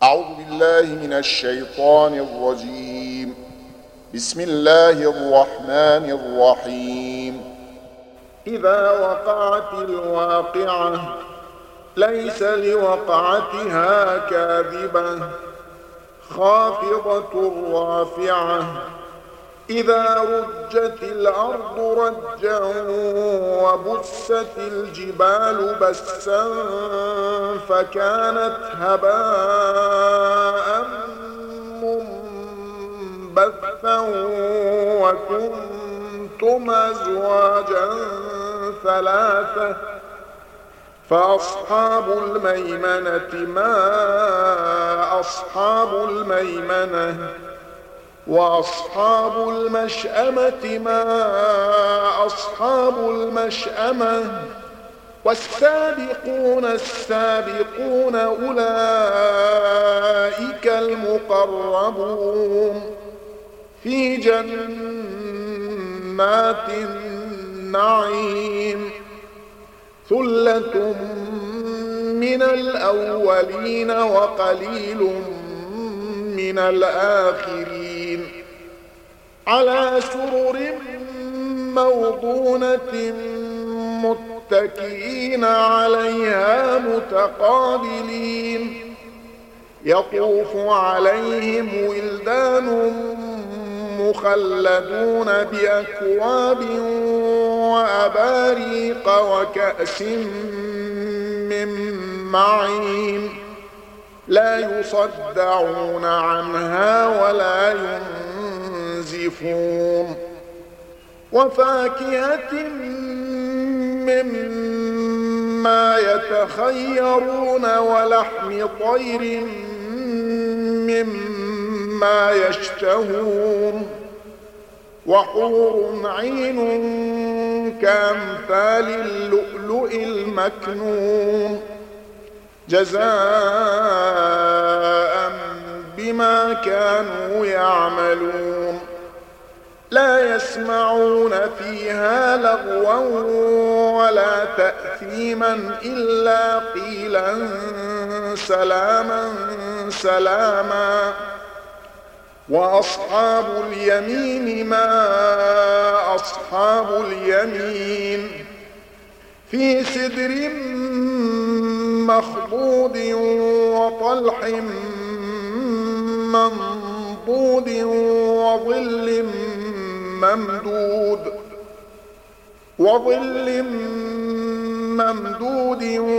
أعوذ بالله من الشيطان الرجيم. بسم الله الرحمن الرحيم. إذا وقعت الواقعة ليس لوقعتها كاذبة خافضة رافعة إذا رجت الأرض رجا وبست الجبال بسا فكانت هباء منبثا وكنتم أزواجا ثلاثة فأصحاب الميمنة ما أصحاب الميمنة وأصحاب المشأمة ما أصحاب المشأمة والسابقون السابقون أولئك المقربون في جنات النعيم ثلة من الأولين وقليل من الآخرين على سرر موضونة متكئين عليها متقابلين يطوف عليهم ولدان مخلدون بأكواب وأباريق وكأس من معين لا يصدعون عنها ولا ينزفون وفاكهة مما يتخيرون ولحم طير مما يشتهون وحور عين كأمثال اللؤلؤ المكنون جزاء بما كانوا يعملون لا يسمعون فيها لغوا ولا تأثيما إلا قيلا سلاما سلاما وأصحاب اليمين ما أصحاب اليمين في سدر مخضود وطلح منضود وظل ممدود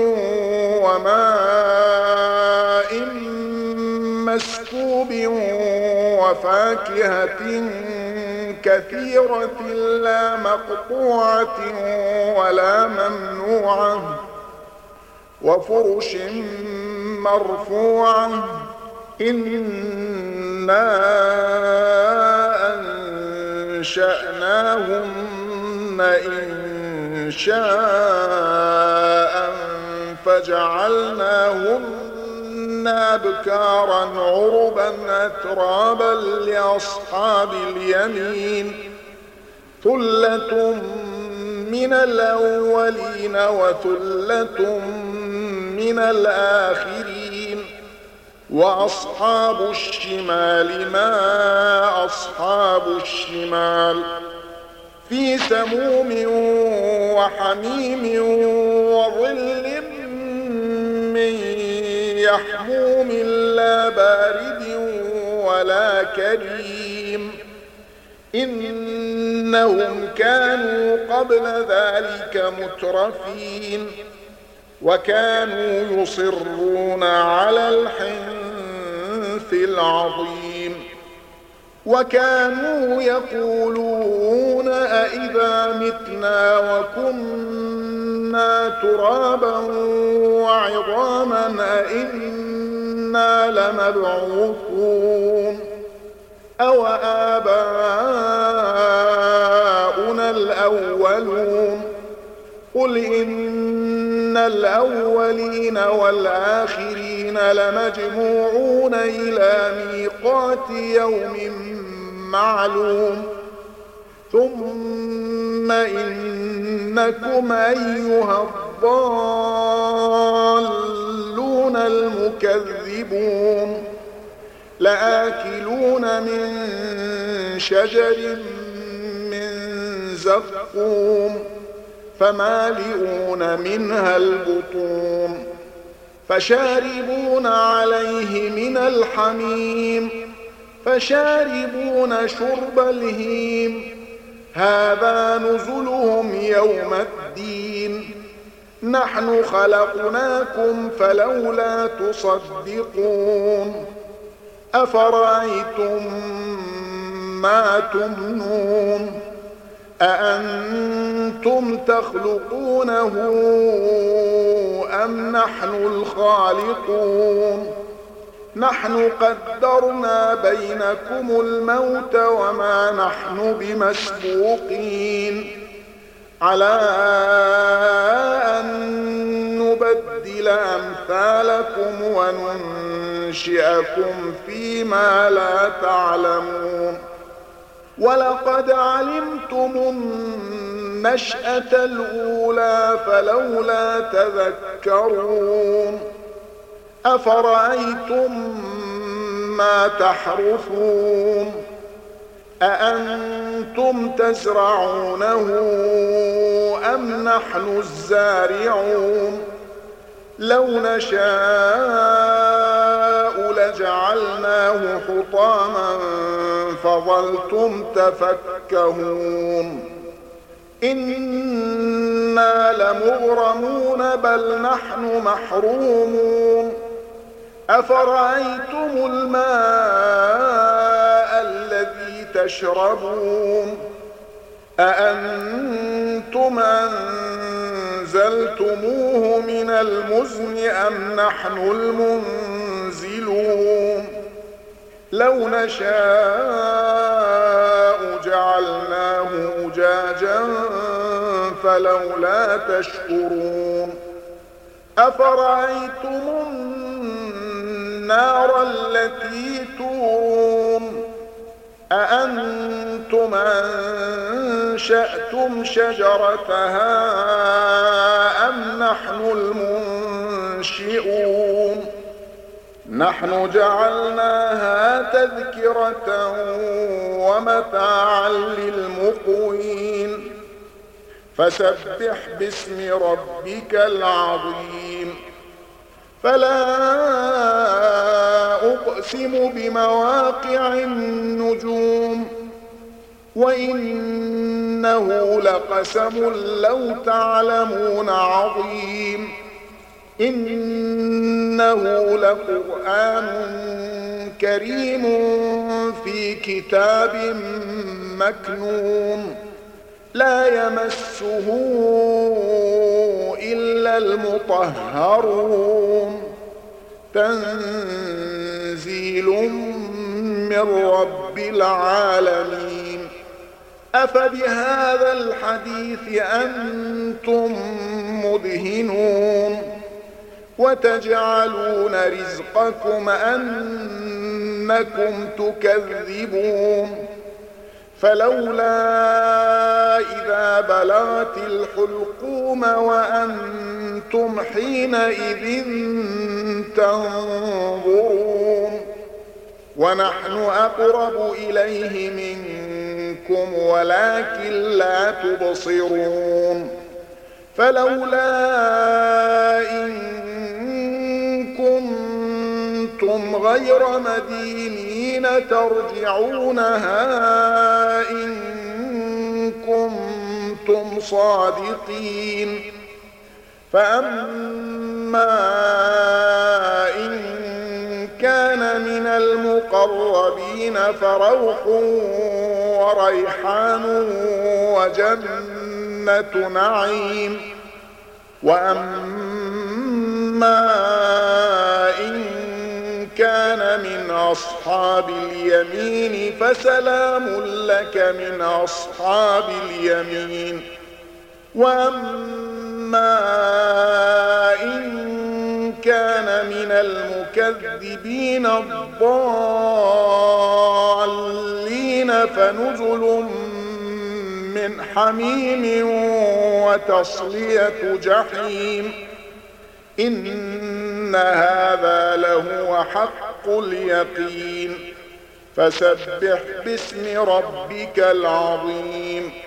وماء مسكوب وفاكهة كثيرة لا مقطوعة ولا ممنوعة وفرش مرفوعة إنا أنشأناهن إنشاء فجعلناهن أبكارا عربا أترابا لأصحاب اليمين ثلة من الأولين وثلة من الآخرين وأصحاب الشمال ما أصحاب الشمال في سموم وحميم وظل من يحموم لا بارد ولا كريم إنهم كانوا قبل ذلك مترفين وكانوا يصرون على الحنث العظيم وكانوا يقولون أئذا متنا وكنا ترابا وعظاما أئنا لمبعوثون أو آباؤنا الأولون قل إن الأولين والآخرين لمجموعون إلى ميقات يوم معلوم ثم إنكم أيها الضالون المجرمون المكذبون لآكلون من شجر من زقوم فمالئون منها البطون فشاربون عليه من الحميم فشاربون شرب الهيم هذا نزلهم يوم الدين نحن خلقناكم فلولا تصدقون أفرأيتم ما تمنون أأنتم تخلقونه أم نحن الخالقون نحن قدرنا بينكم الموت وما نحن بمسبوقين على أن نبدل أمثالكم وننشئكم فيما لا تعلمون ولقد علمتم النشأة الأولى فلولا تذكرون أفرأيتم ما تحرثون أأنتم تزرعونه أم نحن الزارعون لو نشاء لجعلناه حطاما فظلتم تفكهون إنا لمغرمون بل نحن محرومون أفرأيتم الماء الذي تشربون أأنتم أنزلتموه من المزن أم نحن المنزلون لو نشاء جعلناه أجاجا فلولا تشكرون أفرأيتم النار التي تورون أأنتم أنشأتم شجرتها أم نحن المنشئون نحن جعلناها تذكرة ومتاعا للمقوين فسبح باسم ربك العظيم فلا أقسم بمواقع النجوم وإنه لقسم لو تعلمون عظيم إنه لقرآن كريم في كتاب مكنون لا يمسه إلا المطهرون تنزيل من رب العالمين أفبهذا الحديث أنتم مدهنون وتجعلون رزقكم أنكم تكذبون فلولا إذا بلغت الحلقوم وأنتم حينئذ تنظرون ونحن أقرب إليه منكم ولكن لا تبصرون فلولا إن كنتم غير مدينين ترجعونها إن كنتم صادقين فأما إن كان من المقربين فروح وريحان وجنة نعيم وأما إن كان من أصحاب اليمين فسلام لك من أصحاب اليمين وأما إن كان من المكذبين الضالين فنزل من حميم وتصلية جحيم إن هذا لهو حق اليقين فسبح باسم ربك العظيم